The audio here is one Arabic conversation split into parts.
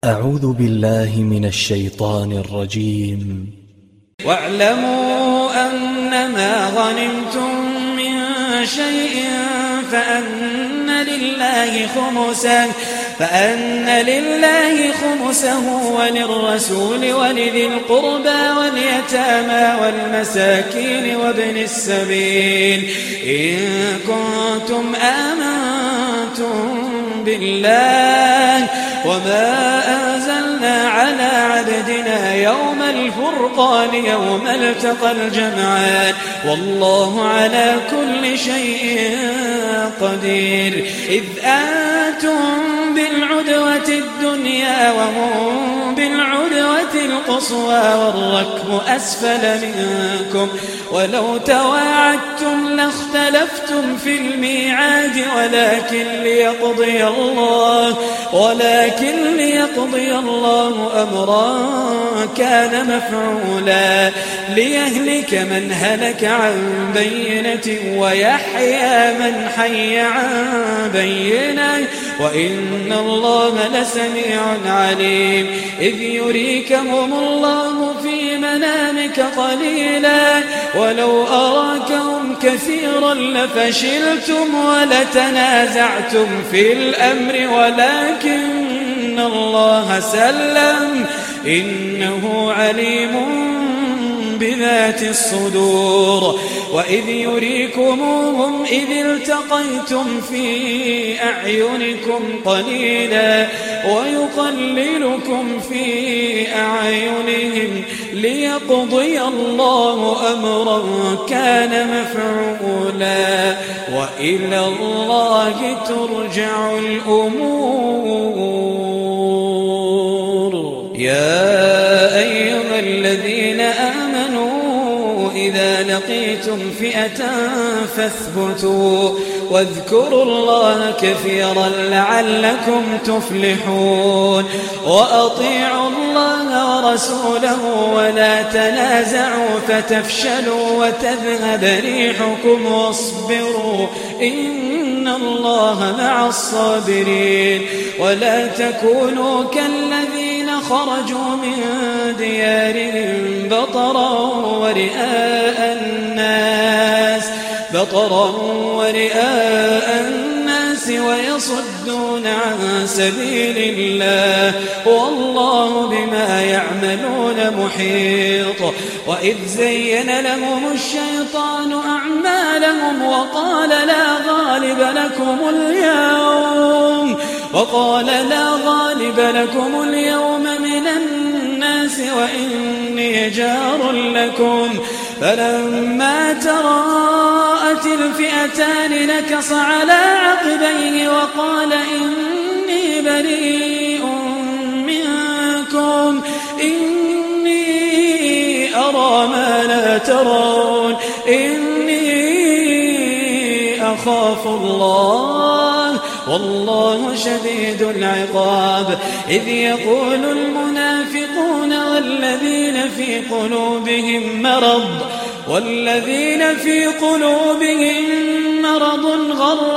أعوذ بالله من الشيطان الرجيم. واعلموا أنما غنمتم من شيء فأن لله خمسه وللرسول ولذي القربى واليتامى والمساكين وابن السبيل إن كنتم آمنتم بالله وما أنزلنا على عبدنا يوم الفرقان يوم التقى الجمعان والله على كل شيء قدير. إذ أنتم بالعدوة الدنيا وهم بالعدوة القصوى والركب أسفل منكم ولو تواعدتم لاختلفتم في الميعاد ولكن ليقضي الله أمرا كان مفعولا ليهلك من هلك عن بينة ويحيى من حي عن بينة وإن الله لسميع عليم. إذ يريكهم الله في منامك قليلا ولو أراكهم كثيرا لفشلتم ولتنازعتم في الأمر ولكن الله سلم إنه عليم بذات الصدور. وإذ يريكموهم إذ التقيتم في أعينكم قليلا ويقللكم في أعينهم ليقضي الله أمرا كان مفعولا وإلى الله ترجع الأمور. يا أيها الذين آمنوا إذا لقيتم فئة فاثبتوا واذكروا الله كثيرا لعلكم تفلحون. وأطيعوا الله ورسوله ولا تنازعوا فتفشلوا وتذهب ريحكم واصبروا إن الله مع الصابرين. ولا تكونوا كالذين خرجوا من ديارهم بطرا ورئاء الناس ويصدون عن سبيل الله والله بما يعملون محيط. وإذ زين لهم الشيطان أعمالهم وقال لا غالب لكم اليوم من الناس وإني جار لكم فلما تراءت الفئتان نكص على عقبيه وقال إني بريء منكم إني أرى ما لا ترون إني أخاف الله والله شديد العقاب. إذ يقول المنافقون والذين في قلوبهم مرض غر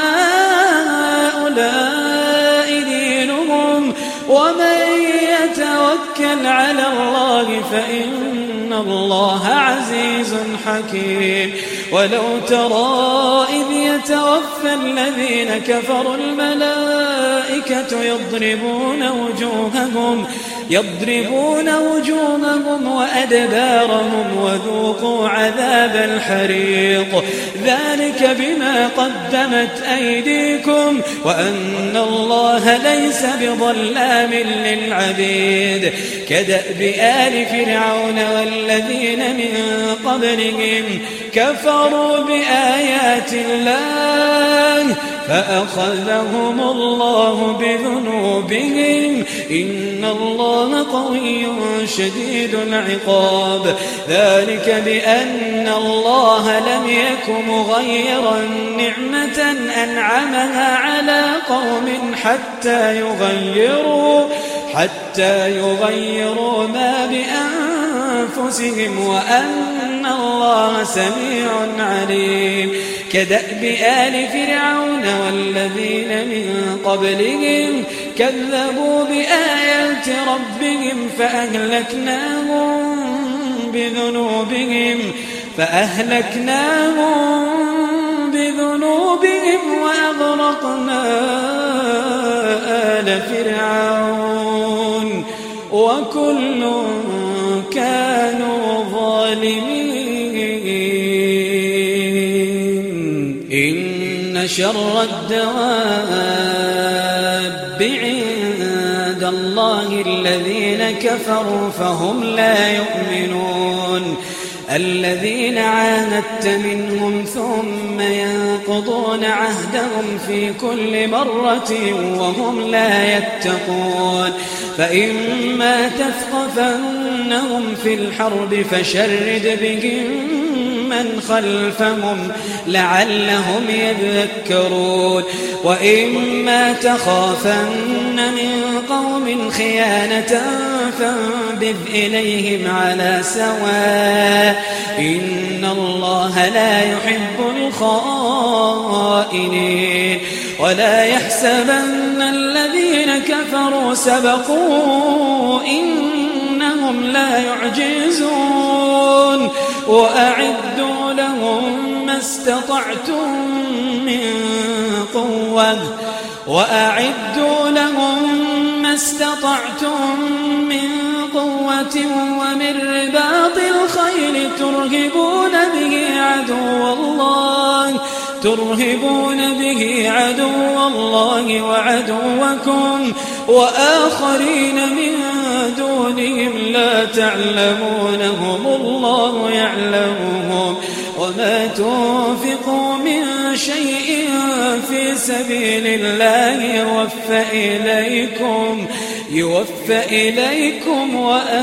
هؤلاء دينهم ومن يتوكل على الله فإن الله عزيز حكيم. ولو ترى إذ يتوفى الذين كفروا الملائكة يضربون وجوههم وأدبارهم وذوقوا عذاب الحريق ذلك بما قدمت أيديكم وأن الله ليس بظلام للعبيد. كدأب آل فرعون والذين من قبلهم كفروا بآيات الله فأخذهم الله بذنوبهم إن الله قوي شديد العقاب. ذلك بأن الله لم يك مغيرا نعمة أنعمها على قوم حتى يغيروا ما بأنفسهم وأن الله سميع عليم. كدأب آل فرعون والذين من قبلهم كذبوا بآيات بآيات ربهم فأهلكناهم بذنوبهم وأغرقنا آل فرعون وكل كانوا ظالمين. إن شر الدواب عند الله الذين كفروا فهم لا يؤمنون. الذين عاهدت منهم ثم ينقضون عهدهم في كل مرة وهم لا يتقون. فإما تثقفنهم في الحرب فشرد بهم من خلفهم لعلهم يذكرون. وإما تخافن من قوم خيانة فانبذ إليهم على سواء إن الله لا يحب الخائنين. ولا يحسبن الذين كفروا سبقوا إنهم لا يعجزون. وأعدوا لهم ما استطعتم من قوة ومن رباط الخيل ترهبون به عدو الله وعدوكم وآخرين من دونهم لا تعلمونهم الله يعلمهم. وما تنفقوا من شيء في سبيل الله يوفى إليكم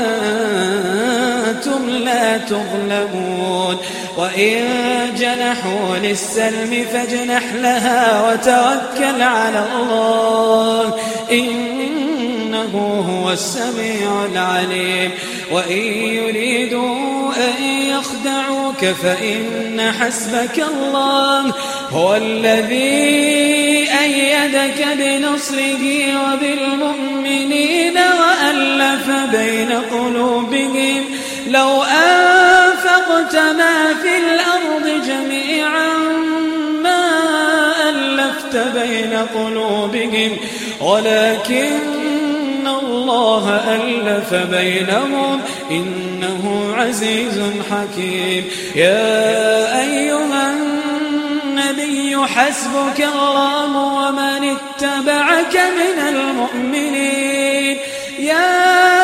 وأنتم لا تظلمون. وإن جنحوا للسلم فاجنح لها وتوكل على الله إنه هو السميع العليم. وإن يريدوا أن يخدعوك فإن حسبك الله هو الذي أيدك بنصره وبالمؤمنين وألف بين قلوبهم. لو أنفقت ما في الأرض جميعا ما ألفت بين قلوبهم ولكن الله ألف بينهم إنه عزيز حكيم. يا أيها النبي حسبك الله ومن اتبعك من المؤمنين. يا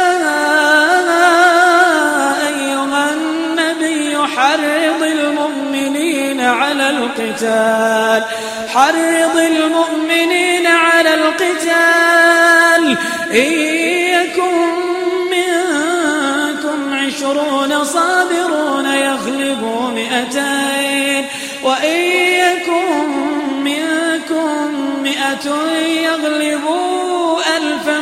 أيها النبي حرض المؤمنين على القتال إن يكن منكم 20 صابرون يغلبوا 200 وإن يكن منكم 100 يغلبوا 1000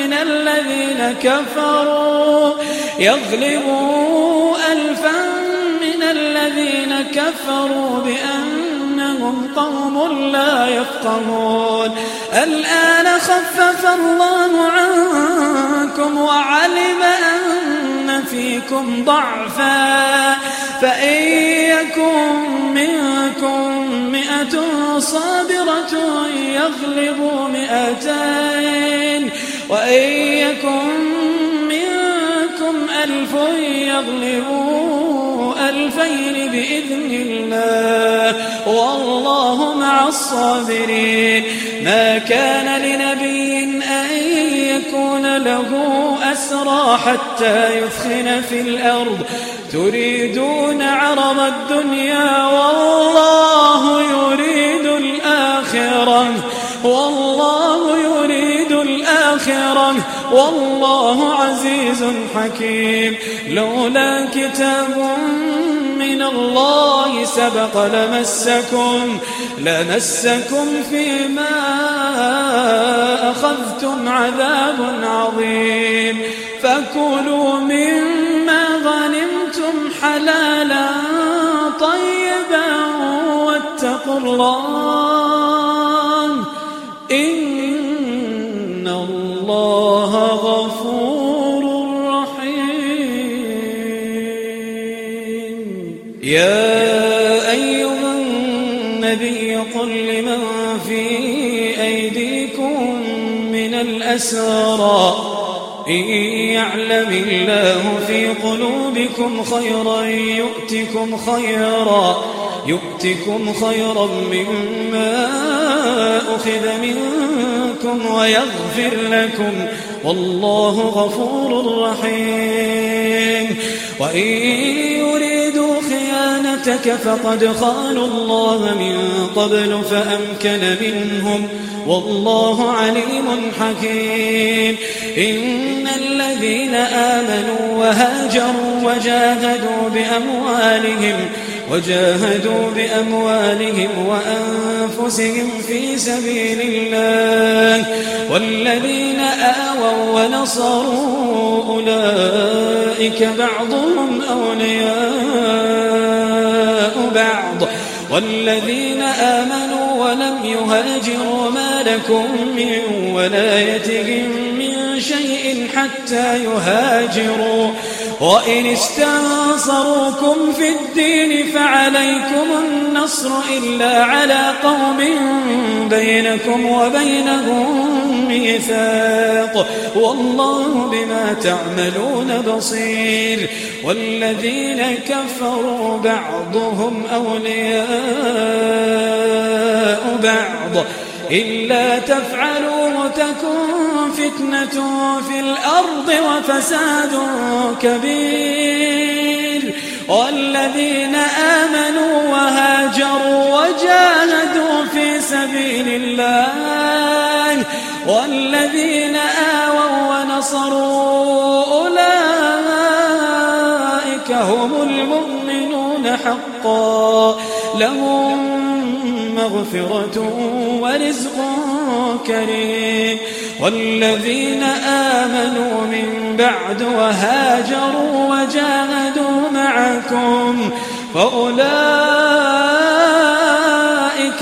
من الذين كفروا بأنهم قوم لا يفقهون. الآن خفف الله عنكم وعلم أن فيكم ضعفا فإن يكن منكم 100 صابرة يغلبوا 200 وإن يكن منكم 1000 يغلبوا 2000 بإذن الله والله مع الصابرين. ما كان لنبي أن يكون له أسرى حتى يثخن في الأرض تريدون عرض الدنيا والله يريد الآخرة والله عزيز حكيم. لولا كتاب من الله سبق لمسكم فيما أخذتم عذاب عظيم. فكلوا مما غنمتم حلالا طيبا واتقوا الله إن الله غفور رحيم. يا أيها النبي قل لمن في أيديكم من الأسرى إن يعلم الله في قلوبكم خيرا يؤتكم خيرا مما أخذ منكم ويغفر لكم والله غفور رحيم. وإن يريدوا خيانتك فقد خانوا الله من قبل فأمكن منهم والله عليم حكيم. إن الذين آمنوا وهاجروا وجاهدوا بأموالهم وأنفسهم في سبيل الله والذين آووا ونصروا أولئك بعضهم أولياء بعض والذين آمنوا ولم يهاجروا ما لكم من ولايتهم من شيء حتى يهاجروا وإن استنصروكم في الدين فعليكم النصر إلا على قوم بينكم وبينهم ميثاق والله بما تعملون بصير. والذين كفروا بعضهم أولياء بعض إلا تفعلوه تكن فتنة في الأرض وفساد كبير. والذين آمنوا وهاجروا وجاهدوا في سبيل الله والذين آووا ونصروا أولئك هم المؤمنون حقا لهم مغفرة ورزق كريم. والذين آمنوا من بعد وهاجروا وجاهدوا معكم فأولئك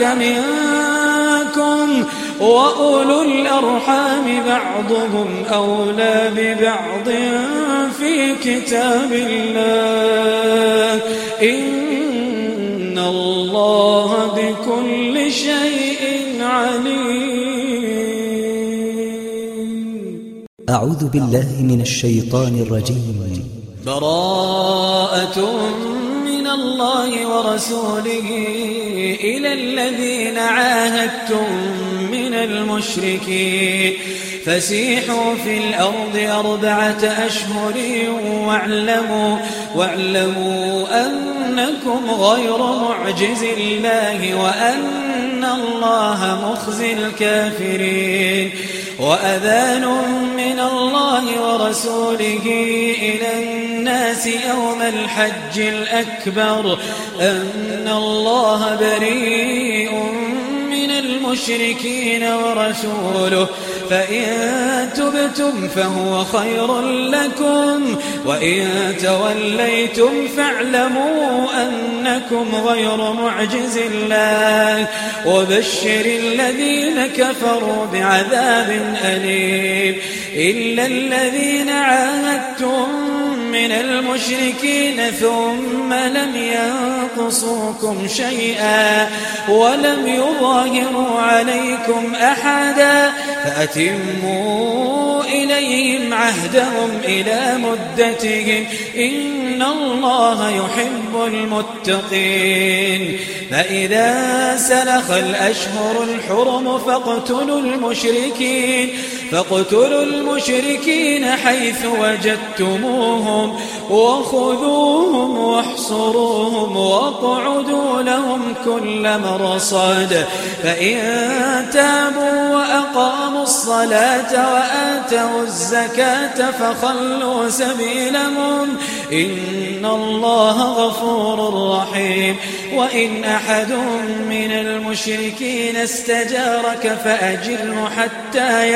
منكم وأولو الأرحام بعضهم أولى ببعض في كتاب الله إن الله بكل شيء عليم. أعوذ بالله من الشيطان الرجيم. براءة من الله ورسوله إلى الذين عاهدتم من المشركين فسيحوا في الأرض 4 أشهر واعلموا أنكم غير معجز الله وأن الله مخزي الكافرين. وأذان من الله ورسوله إلى الناس يوم الحج الأكبر أن الله بريء من المشركين ورسوله فإن تبتم فهو خير لكم وإن توليتم فاعلموا أنكم غير معجز الله وبشر الذين كفروا بعذاب أليم. إلا الذين عاهدتم من المشركين ثم لم ينقصوكم شيئا ولم يظاهروا عليكم أحدا فأتموا إليهم عهدهم إلى مدتهم إن الله يحب المتقين. فإذا سلخ الأشهر الحرم فاقتلوا المشركين حيث وجدتموهم وخذوهم واحصروهم واقعدوا لهم كل مرصاد فإن تابوا وأقاموا الصلاة وآتوا الزكاة فخلوا سبيلهم إن الله غفور رحيم. وإن أحد من المشركين استجارك فأجره حتى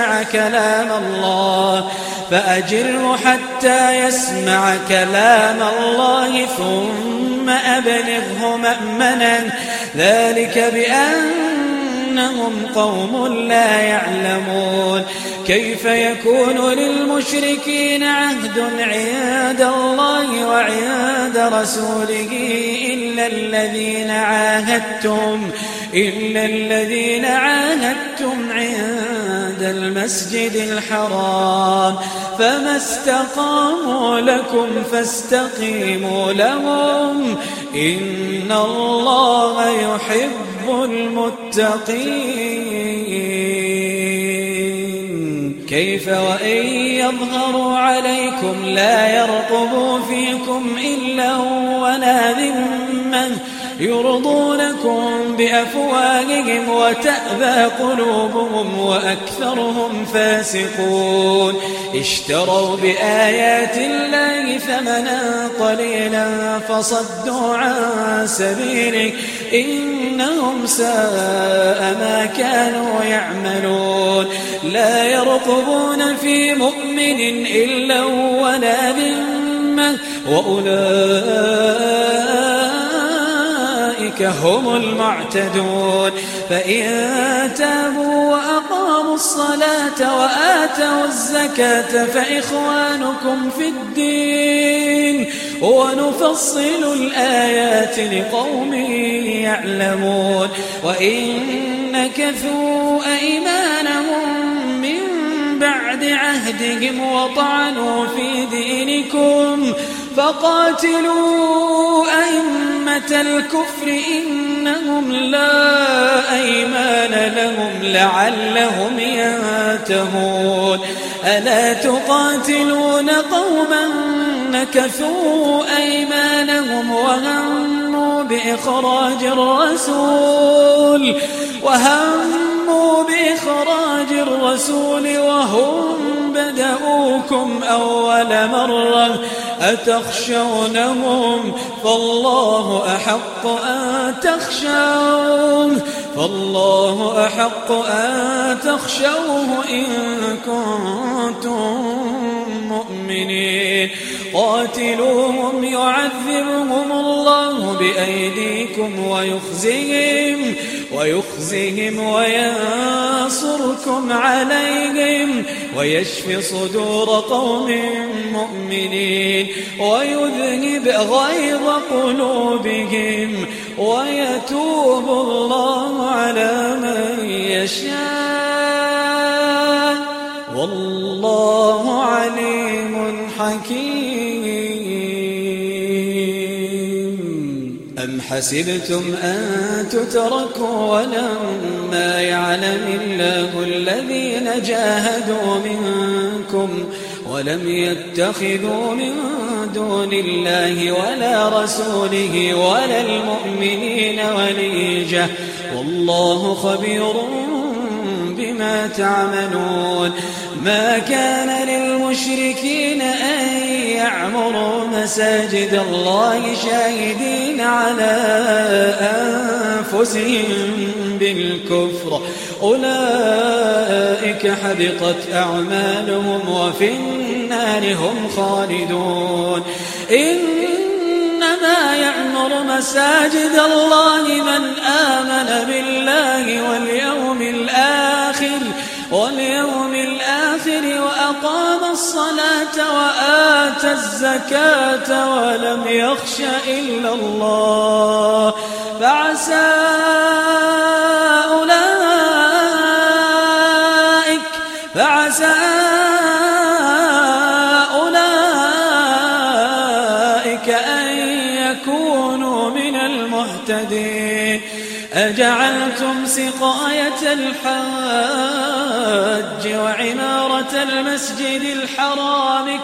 يسمع كلام الله ثم أبلغه مأمنا ذلك بأن إنهم قوم لا يعلمون كيف يكون للمشركين عهد عند الله وعند رسوله إلا الذين عاهدتم عند المسجد الحرام فما استقاموا لكم فاستقيموا لهم إن الله يحب المتقين كيف وإن يظهروا عليكم لا يرقبوا فيكم إلا ولا ذمة يرضونكم بأفواههم وتأبى قلوبهم وأكثرهم فاسقون اشتروا بآيات الله ثمنا قليلا فصدوا عن سبيله إنهم ساء ما كانوا يعملون لا يرقبون في مؤمن إلا ولا ذمة وأولئك هم المعتدون فإن تابوا وأقاموا الصلاة وآتوا الزكاة فإخوانكم في الدين ونفصل الآيات لقوم يعلمون وإن نكثوا أيمانهم من بعد عهدهم وطعنوا في دينكم فقاتلوا أئمة الكفر إنهم لا أيمان لهم لعلهم ينتهون ألا تقاتلون قوما نكثوا أيمانهم وهموا بإخراج الرسول وهم بدأوكم أول مرة أتخشونهم فالله أحق أن تخشوه إن كنتم مؤمنين قاتلوهم يعذبهم الله بأيديكم ويخزهم وينصركم عليهم ويشفي صدور قوم مؤمنين ويذهب غيظ قلوبهم ويتوب الله على من يشاء والله عليم حكيم أم حسبتم أن تتركوا ولما يعلم الله الذين جاهدوا منكم ولم يتخذوا من دون الله ولا رسوله ولا المؤمنين وليجة والله خبير بما تعملون ما كان للمشركين أن يعمروا مساجد الله شاهدين على أنفسهم بالكفر أولئك حبطت أعمالهم وفي النار هم خالدون إنما يعمر مساجد الله من آمن بالله واليوم الآخر وأقام الصلاة وآتى الزكاة ولم يخش إلا الله فعسى أولئك أن يكونوا من المهتدين أجعلتم سقاية الحاج وعمارة المسجد الحرام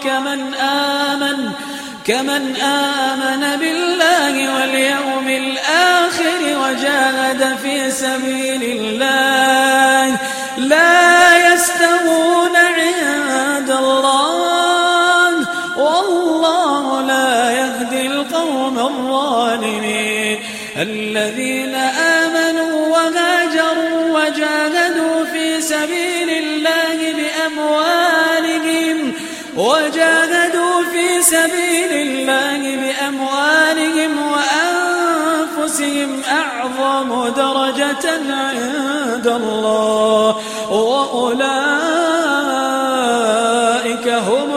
كمن آمن بالله واليوم الآخر وجاهد في سبيل الله لا يستوون عند الله والله لا يهدي القوم الظالمين الذين آمنوا وهاجروا وجاهدوا في سبيل الله بأموالهم أنفسهم أعظم درجة عند الله وأولئك هم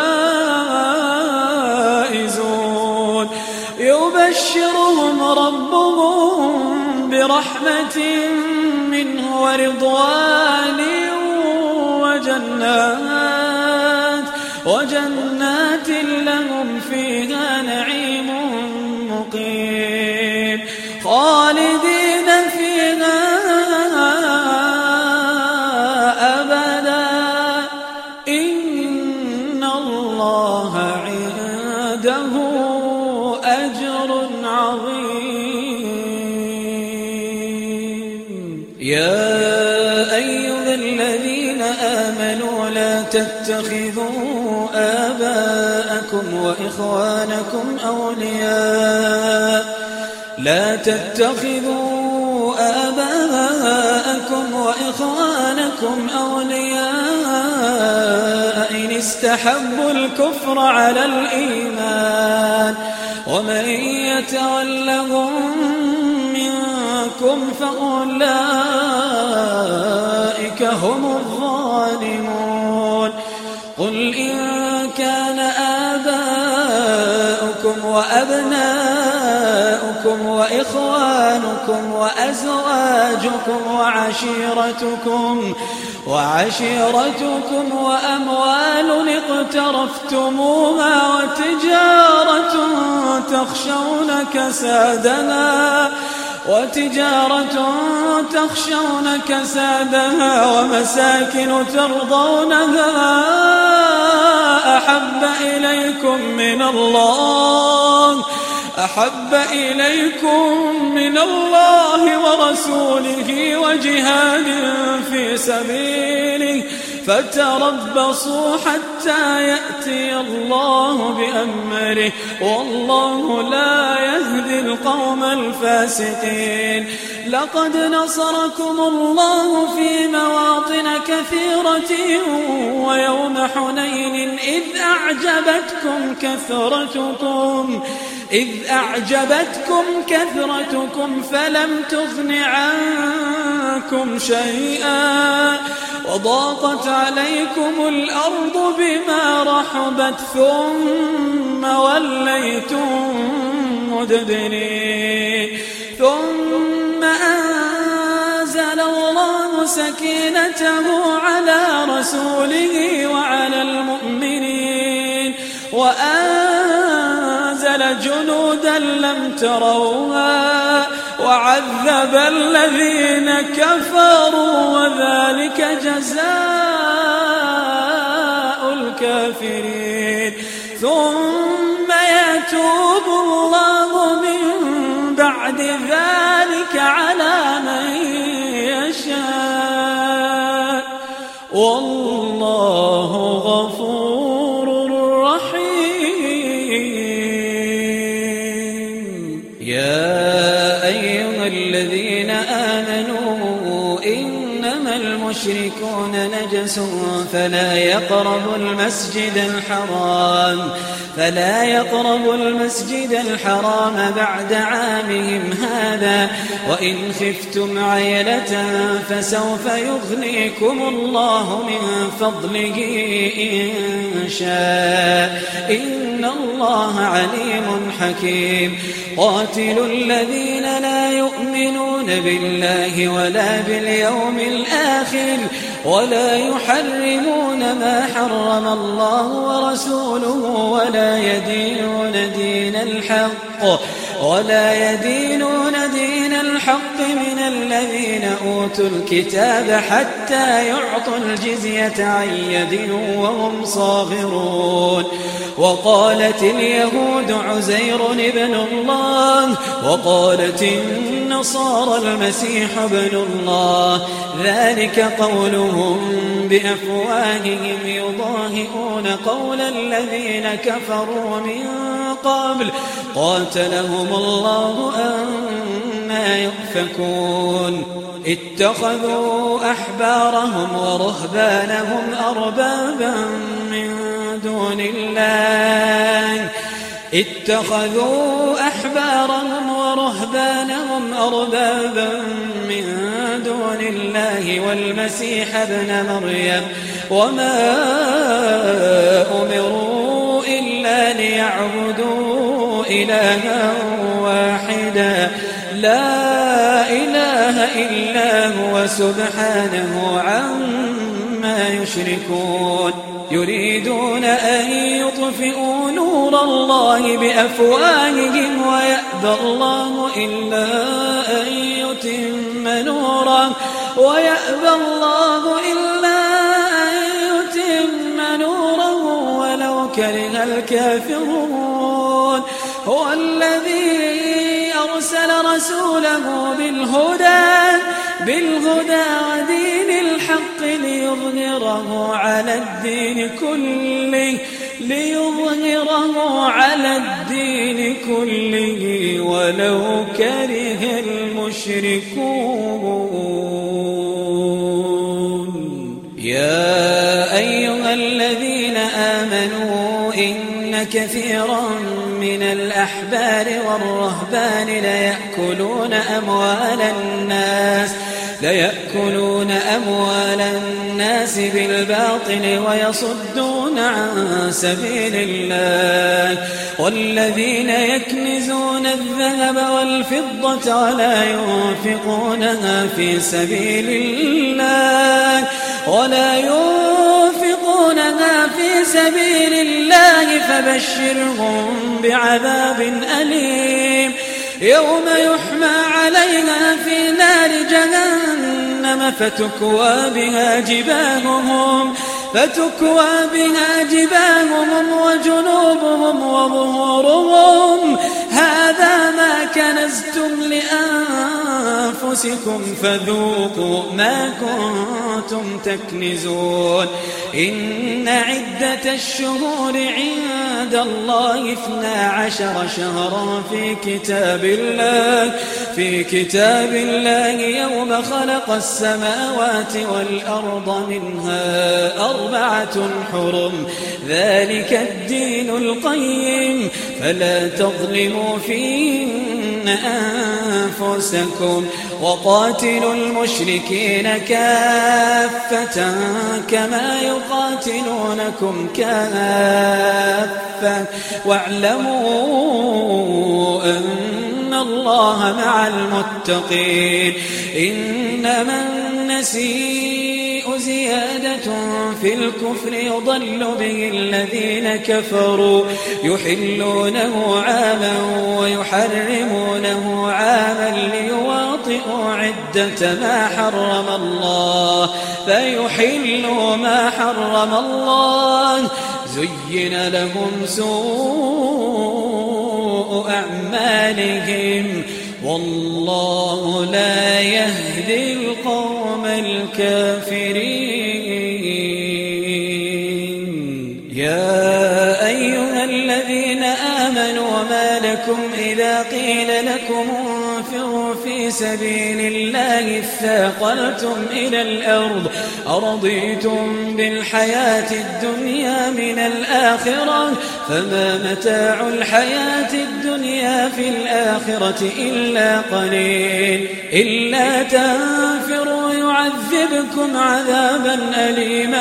الفائزون. يبشرهم ربهم برحمة منه ورضوان وجنات لهم فيها نعيم مقيم خالدين فيها أبدا إن الله عنده أجر عظيم. يا أيها الذين آمنوا لا تتخذوا آباءكم وإخوانكم أولياء إن استحبوا الكفر على الإيمان ومن يتولهم منكم فأولئك هم الظالمون. قل إن كان آباؤكم وأبناؤكم وإخوانكم وأزواجكم وعشيرتكم وأموال اقترفتموها وتجارة تخشون كسادها ومساكن ترضونها أحب إليكم من الله ورسوله وجهاد في سبيله فتربصوا حتى يأتي الله بأمره والله لا يهدي القوم الفاسقين. لقد نصركم الله في مواطن كثيرة ويوم حنين إذ أعجبتكم كثرتكم فلم تغن عنكم شيئا وضاقت عليكم الأرض بما رحبت ثم وليتم مدبرين. ثم أنزل الله سكينته على رسوله وعلى المؤمنين وأنزل جنودا لم تروها وعذب الذين كفروا وذلك جزاء الكافرين. ثم يتوب الله من بعد ذلك على من يشاء والله غفور رحيم. يا أيها الذين آمنوا إنما المشركون نجس فلا يقربوا المسجد الحرام بعد عامهم هذا وإن خفتم عيلة فسوف يغنيكم الله من فضله إن شاء إن الله عليم حكيم. قاتلوا الذين لا يؤمنون بالله ولا باليوم الآخر ولا يحرمون ما حرم الله ورسوله ولا يدينون دين الحق من الذين أوتوا الكتاب حتى يعطوا الجزية عن يد وهم صاغرون. وقالت اليهود عزير ابن الله وقالت النصارى المسيح ابن الله ذلك قولهم بأفواههم يضاهئون قول الذين كفروا من قبل قاتلهم الله أنى يؤفكون. اتخذوا أحبارهم ورهبانهم أربابا من دون الله ورهبانهم أربابا من دون الله والمسيح ابن مريم وما أمروا إلا ليعبدوا إلها واحدا لا إله إلا هو سبحانه عما يشركون يريدون أن يطفئوا نور الله بأفواههم ويأبى الله إلا أن يتم نوره ولو كره الكافرون هو الذي أرسل رسوله بالهدى ودين الحق ليظهره على الدين كله ولو كره المشركون يا أيها الذين آمنوا إن كثيرا من الأحبار والرهبان ليأكلون أموال الناس بالباطل ويصدون عن سبيل الله والذين يكنزون الذهب والفضة ولا ينفقونها في سبيل الله فبشرهم بعذاب أليم يوم يحمى عليها في نار جهنم فتكوى بها جباههم وجنوبهم وظهورهم هذا ما كنزتم لأنفسكم فذوقوا ما كنتم تكنزون إن عدة الشهور عند الله 12 شهرا في كتاب الله يوم خلق السماوات والأرض منها 4 حرم ذلك الدين القيم فلا تظلموا فيهن أنفسكم وقاتلوا المشركين كافة كما يقاتلونكم كافة واعلموا أن الله مع المتقين إنما النسيء زيادة في الكفر يضل به الذين كفروا يحلونه عاما ويحرمونه عاما ليواطئوا عدة ما حرم الله فيحلوا ما حرم الله زين لهم سوء أعمالهم والله لا يهدي القوم الكافرين يا أيها الذين آمنوا ما لكم إذا قيل لكم انفروا في سبيل الله اثاقلتم إلى الأرض أرضيتم بالحياة الدنيا من الآخرة فما متاع الحياة الدنيا في الآخرة إلا قليل إلا تنفروا يعذبكم عذابا أليما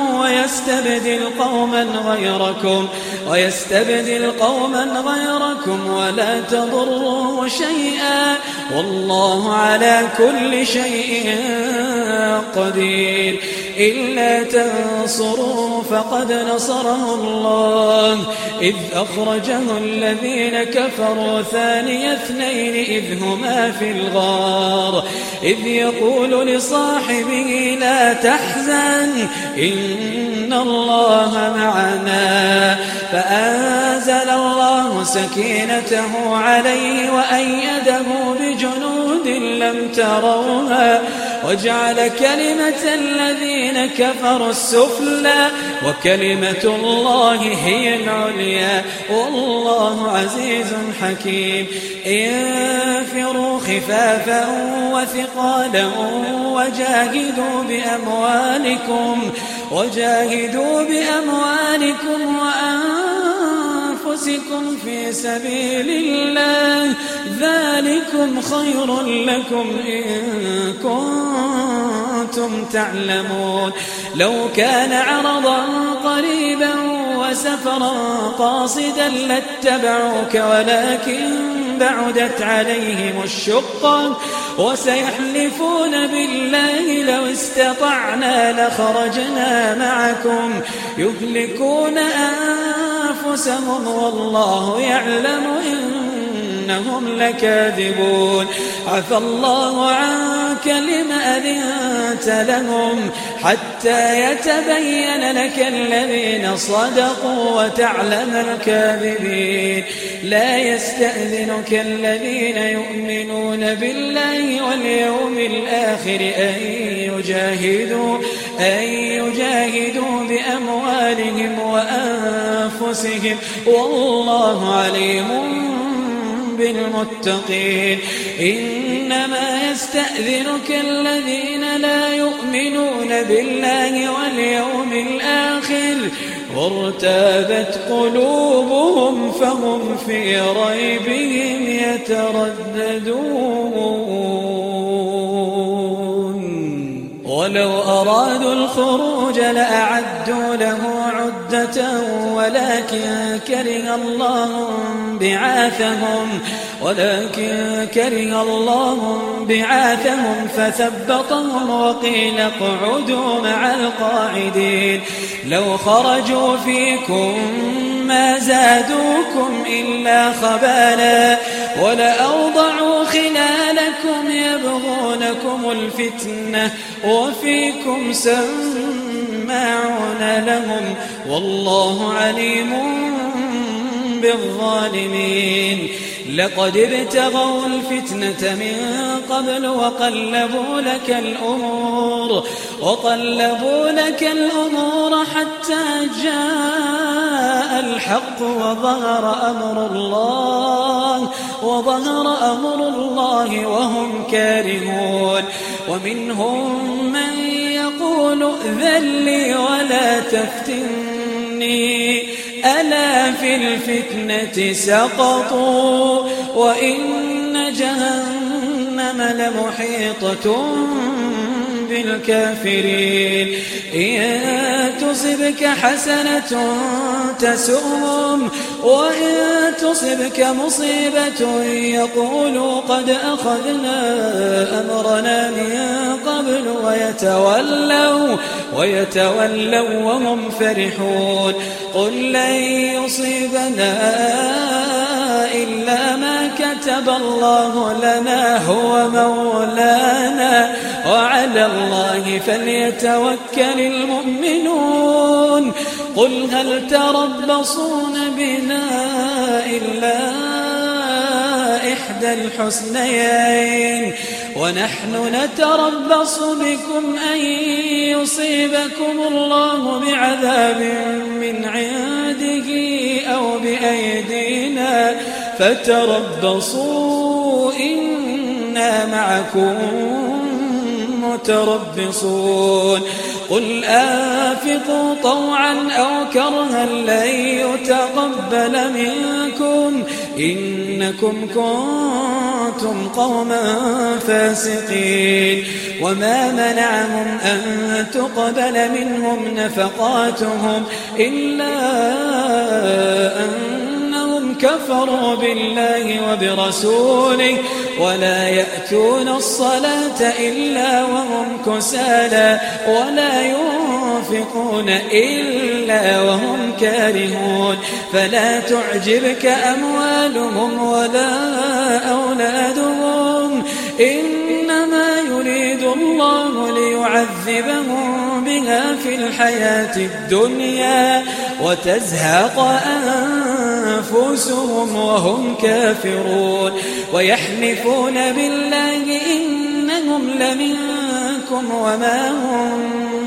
ويستبدل قوما غيركم ولا تضروه شيئا والله على كل شيء قدير إلا تنصروه فقد نصره الله إذ أخرجه الذين كفروا ثاني اثنين إذ هما في الغار إذ يقول لصاحبه لا تحزن إن الله معنا فأنزل الله سكينته عليه وأيده بجنود لم تروها وجعل كلمة الذين كفروا السفلى وكلمة الله هي العليا والله عزيز حكيم انفروا خفافا وثقالا وجاهدوا بأموالكم أنفسكم في سبيل الله ذلكم خير لكم إن كنتم تعلمون. لو كان عرضا قريبا وسفرا قاصدا لاتبعوك ولكن بعدت عليهم الشقة وسيحلفون بالله لو استطعنا لخرجنا معكم يهلكون أنفسهم والله يعلم إنهم لكاذبون. عفى الله عنك لم أذنت لهم حتى يتبين لك الذين صدقوا وتعلم الكاذبين. لا يستأذنك الذين يؤمنون بالله واليوم الآخر أن يجاهدوا بأموالهم وأنفسهم والله عليم بالمتقين. إنما يستأذنك الذين لا يؤمنون بالله واليوم الآخر وارتابت قلوبهم فهم في ريبهم يترددون. ولو أرادوا الخروج لأعدوا له عدة ولكن كره الله بعاثهم فثبطهم وقيل اقعدوا مع القاعدين. لو خرجوا فيكم ما زادوكم إلا خبالا ولأوضعوا خلالكم يبغونكم الفتنة وفيكم سماعون لهم والله عليم بالظالمين. لقد ابتغوا الفتنة من قبل وقلبوا لك الأمور حتى جاء الحق وظهر أمر الله وهم كارهون. ومنهم من يقول ائذن لي ولا تفتني ألا في الفتنة سقطوا وإن جهنم لمحيطة بالكافرين. إن تصبك حسنة تسؤهم وإن تصبك مصيبة يقولوا قد أخذنا أمرنا من قبل ويتولوا وهم فرحون. قل لن يصيبنا إلا ما كتب الله لنا هو مولانا وعلى الله فليتوكل المؤمنون. قل هل تربصون بنا إلا إحدى الحسنيين ونحن نتربص بكم أن يصيبكم الله بعذاب من عنده أو بأيدينا فتربصوا إنا معكم متربصون. قل أنفقوا طوعا أو كرها لن يتقبل منكم إنكم كنتم قوما فاسقين. وما منعهم أن تقبل منهم نفقاتهم إلا أنهم كفروا بالله وبرسوله ولا يأتون الصلاة إلا وهم كسالى ولا ينفقون إلا وهم كارهون. فلا تعجبك أموالهم ولا أولادهم إنما يريد الله ليعذبهم بها في الحياة الدنيا وتزهق أنفسهم وهم كافرون. ويحلفون بالله إنهم لمنكم وما هم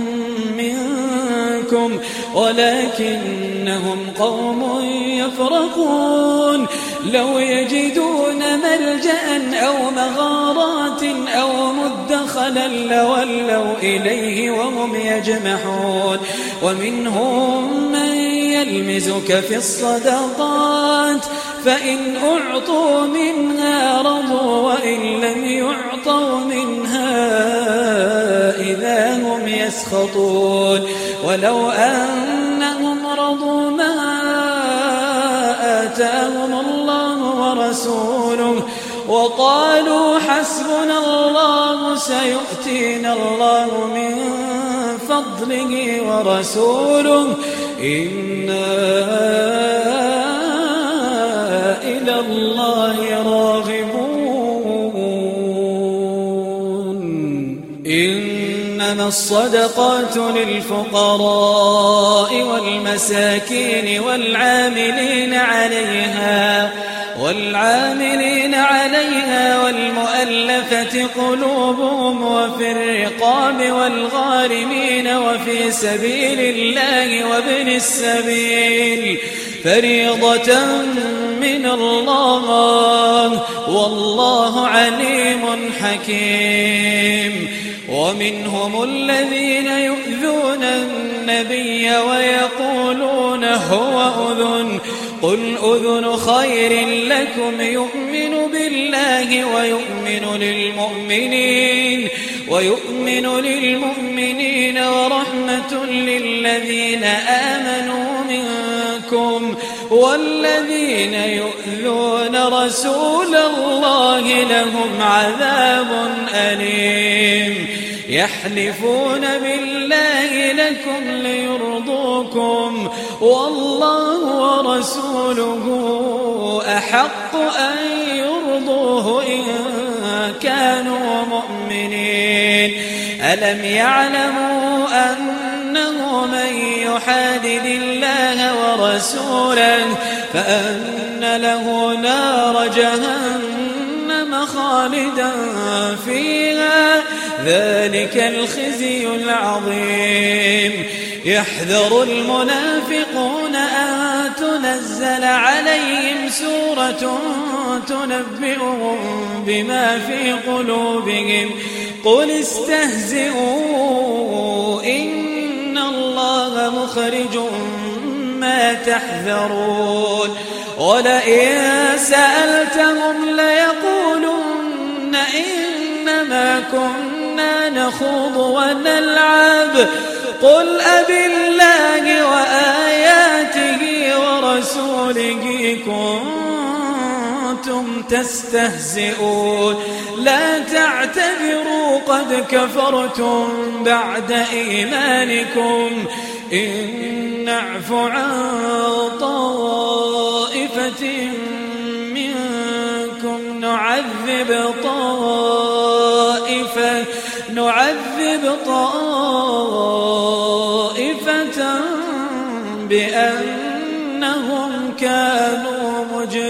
منكم ولكنهم قوم يفرقون. لو يجدون ملجأ أو مغارات أو مدخلا لولوا إليه وهم يجمحون. ومنهم من يلمزك في الصدقات فإن أعطوا منها رضوا وإن لم يعطوا منها إذا هم يسخطون ولو أنهم رضوا ما آتاهم الله ورسوله وقالوا حسبنا الله سيؤتينا الله من فضله ورسوله إنا إلى الله راغبون إنما الصدقات للفقراء والمساكين والعاملين عليها والمؤلفة قلوبهم وفي الرقاب والغارمين وفي سبيل الله وابن السبيل فريضة من الله والله عليم حكيم ومنهم الذين يؤذون النبي ويقولون هو أذن قل أذن خير لكم يؤمن بالله ويؤمن للمؤمنين ورحمة للذين آمنوا منكم والذين يؤذون رسول الله لهم عذاب أليم يحلفون بالله لكم ليرضوكم والله ورسوله أحق أن يرضوه إن كانوا مؤمنين ألم يعلموا أنه من يحادد الله ورسوله فأن له نار جهنم خالدا فيها ذلك الخزي العظيم يحذر المنافقون أن تنزل عليهم سورة تنبئهم بما في قلوبهم قل استهزئوا إن الله مخرج ما تحذرون ولئن سألتهم ليقولن إنما كنا نخوض ونلعب قل أبالله وآياته ورسوله كنتم تستهزئون لا تعتذروا قد كفرتم بعد إيمانكم إن نعف عن طائفة منكم نعذب طائفة بأنهم كانوا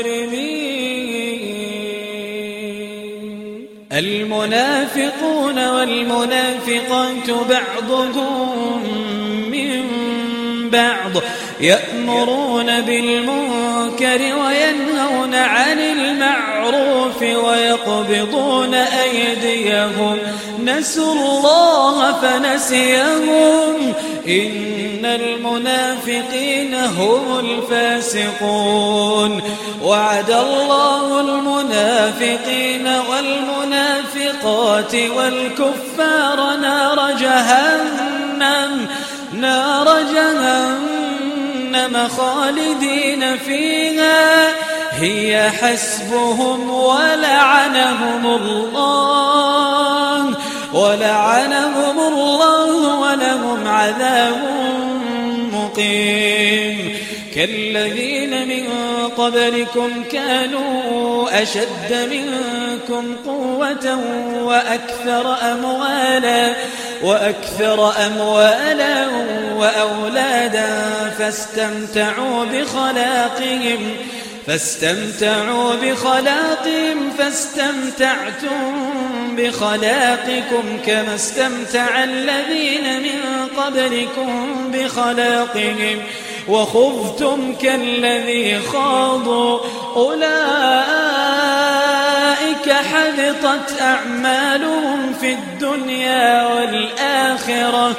مجرمين المنافقون والمنافقات بعضهم من بعض يأمرون بالمنكر وينهون عن المعروف ويقبضون أيديهم نسوا الله فنسيهم إن المنافقين هم الفاسقون وعد الله المنافقين والمنافقات والكفار نار جهنم خالدين فيها هي حسبهم ولعنهم الله ولهم عذاب مقيم كالذين من قبلكم كانوا أشد منكم قوة وأكثر أموالا وأولادا فاستمتعوا بخلاقهم فاستمتعتم بخلاقكم كما استمتع الذين من قبلكم بخلاقهم وخضتم كالذي خاضوا أولئك أولئك حبطت أعمالهم في الدنيا والآخرة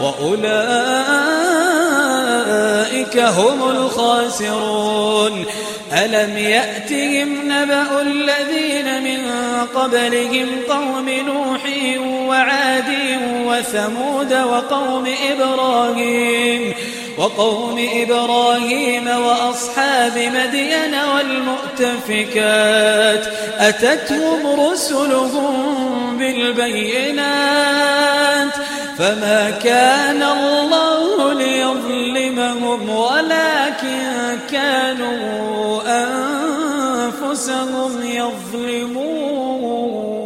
وأولئك هم الخاسرون. ألم يأتهم نبأ الذين من قبلهم قوم نوح وعاد وثمود وقوم إبراهيم وأصحاب مدين والمؤتفكات أتتهم رسلهم بالبينات فما كان الله ليظلمهم ولكن كانوا أنفسهم يظلمون.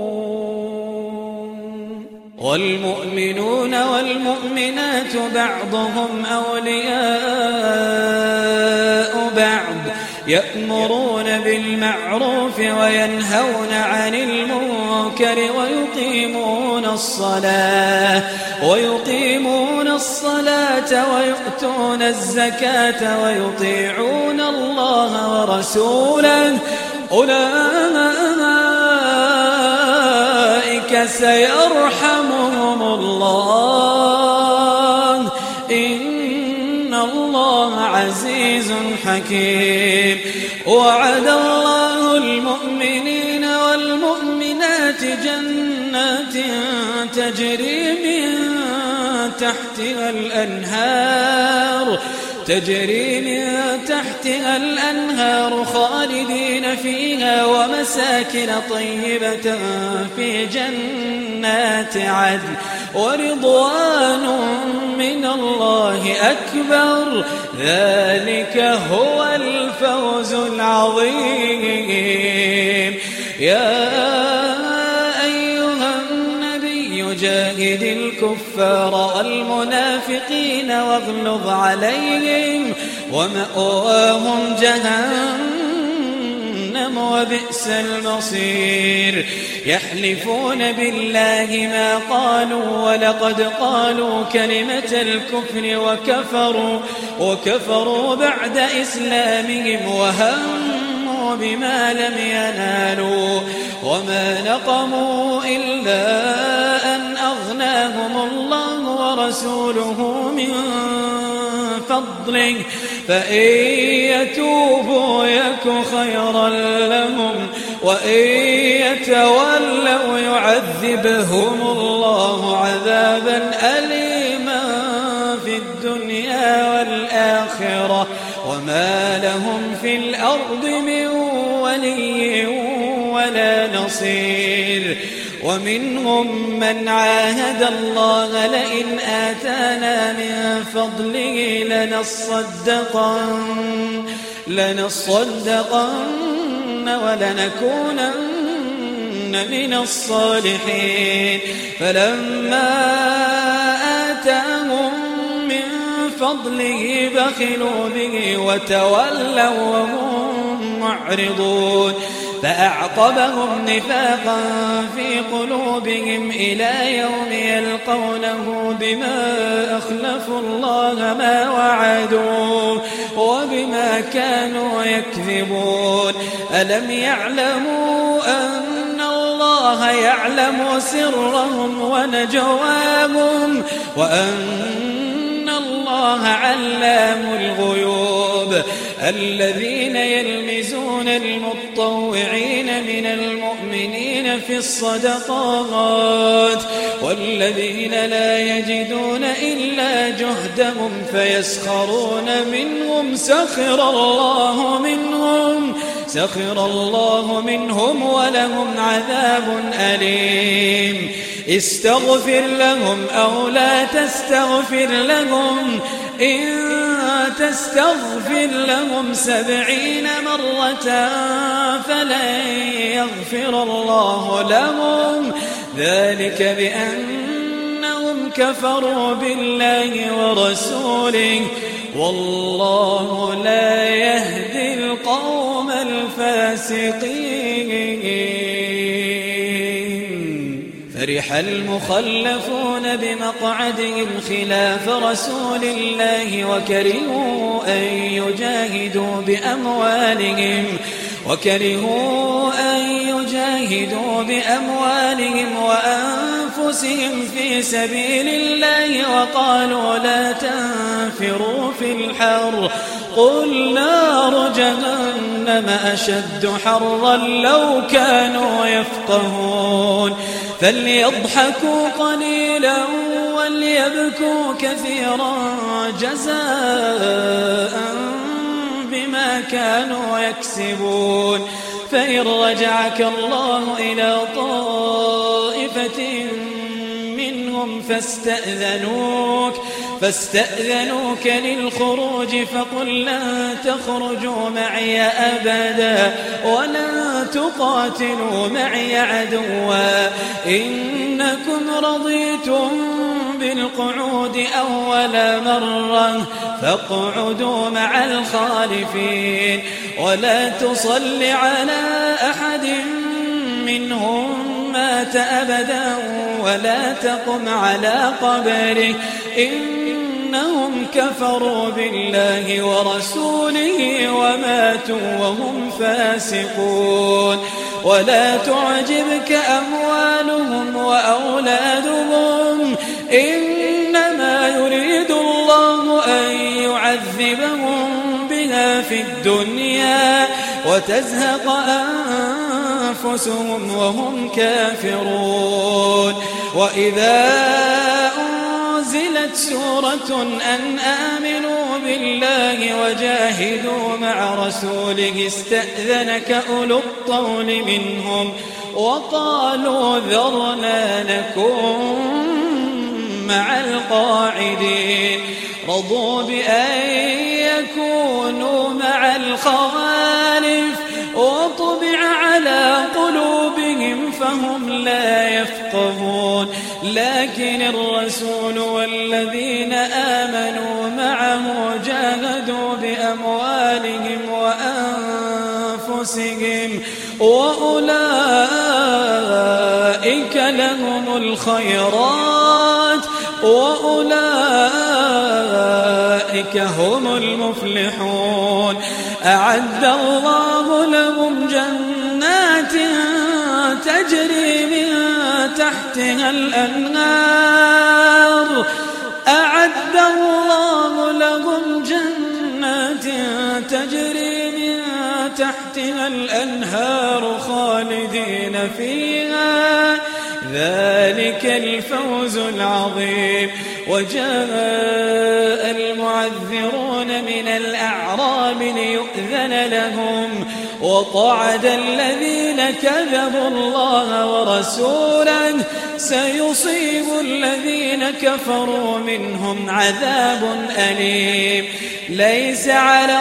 والمؤمنون والمؤمنات بعضهم أولياء بعض يأمرون بالمعروف وينهون عن المنكر ويقيمون الصلاة ويؤتون الزكاة ويطيعون الله ورسوله أولئك سيرحمهم الله إن الله عزيز حكيم. وعد الله المؤمنين والمؤمنات جنات تجري من تحتها الأنهار خالدين فيها ومساكن طيبة في جنات عدن ورضوان من الله أكبر ذلك هو الفوز العظيم. يا جاهد الكفار والمنافقين واغلظ عليهم ومأواهم جهنم وبئس المصير. يحلفون بالله ما قالوا ولقد قالوا كلمة الكفر وكفروا بعد إسلامهم وهموا بما لم ينالوا وما نقموا إلا أن أغناهم الله ورسوله من فضله فإن يتوبوا يك خيرا لهم وإن يتولوا يعذبهم الله عذابا أليما في الدنيا والآخرة وما لهم في الأرض من ولي ولا نصير. ومنهم من عاهد الله لئن آتانا من فضله لنصدقن ولنكونن من الصالحين فلما آتاهم من فضله بخلوا به وتولوا وهم معرضون فأعقبهم نفاقا في قلوبهم إلى يوم يلقونه بما أخلفوا الله ما وعدوه وبما كانوا يكذبون. ألم يعلموا أن الله يعلم سرهم ونجواهم وأن الله علام الغيوب. الذين يلمزون المطوعين من المؤمنين في الصدقات والذين لا يجدون إلا جهدهم فيسخرون منهم سخر الله منهم ولهم عذاب أليم. استغفر لهم أو لا تستغفر لهم إن تستغفر لهم 70 مرة فلن يغفر الله لهم ذلك بأنهم كفروا بالله ورسوله والله لا يهدي القوم الفاسقين. فرح المخلفون بمقعدهم خلاف رسول الله وكرهوا أن يجاهدوا وكرهوا أن يجاهدوا بأموالهم وأنفسهم في سبيل الله وقالوا لا تنفروا في الحر قل نار جهنم أشد حرا لو كانوا يفقهون فليضحكوا قليلا وليبكوا كثيرا جزاء بما كانوا يكسبون فإن رجعك الله إلى طائفة منهم فاستأذنوك للخروج فقل لن تخرجوا معي أبدا ولن تقاتلوا معي عدوا إنكم رضيتم بالقعود أول مرة فاقعدوا مع الخالفين ولا تصل على أحد منهم مات أبدا ولا تقم على قبره إنهم كفروا بالله ورسوله وماتوا وهم فاسقون ولا تعجبك أموالهم وأولادهم إنما يريد الله أن يعذبهم بها في الدنيا وتزهق أنفسهم وهم كافرون وإذا أنزلت سورة أن آمنوا بالله وجاهدوا مع رسوله استأذنك أولو الطول منهم وقالوا ذرنا نكن مع القاعدين رضوا بأن يكونوا مع الخوالف وطبع على قلوبهم فهم لا يفقهون لكن الرسول والذين آمنوا معه جاهدوا بأموالهم وأنفسهم وأولئك لهم الخيرات وأولئك هم المفلحون أعد الله لهم جنات تجري من تحتها الأنهار أعد الله لهم جنات تجري من تحتها الأنهار خالدين فيها ذلك الفوز العظيم وجاء المعذرون من الأعراب ليؤذن لهم وقعد الذين كذبوا الله ورسوله سيصيب الذين كفروا منهم عذاب أليم ليس على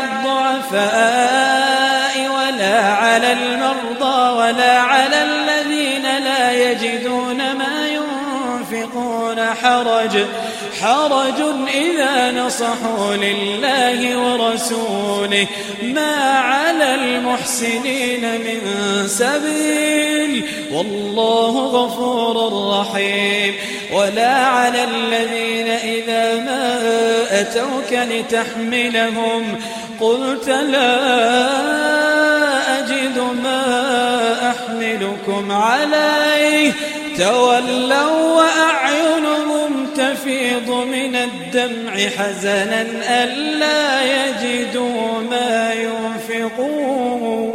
الضعفاء ولا على المرضى ولا على الذين لا يجدون ما ينفقون حرج إذا نصحوا لله ورسوله ما على المحسنين من سبيل والله غفور رحيم ولا على الذين إذا ما أتوك لتحملهم قلت لا أجد ما أحملكم عليه تولوا وأعينهم تفيض من الدمع حزنا ألا يجدوا ما ينفقون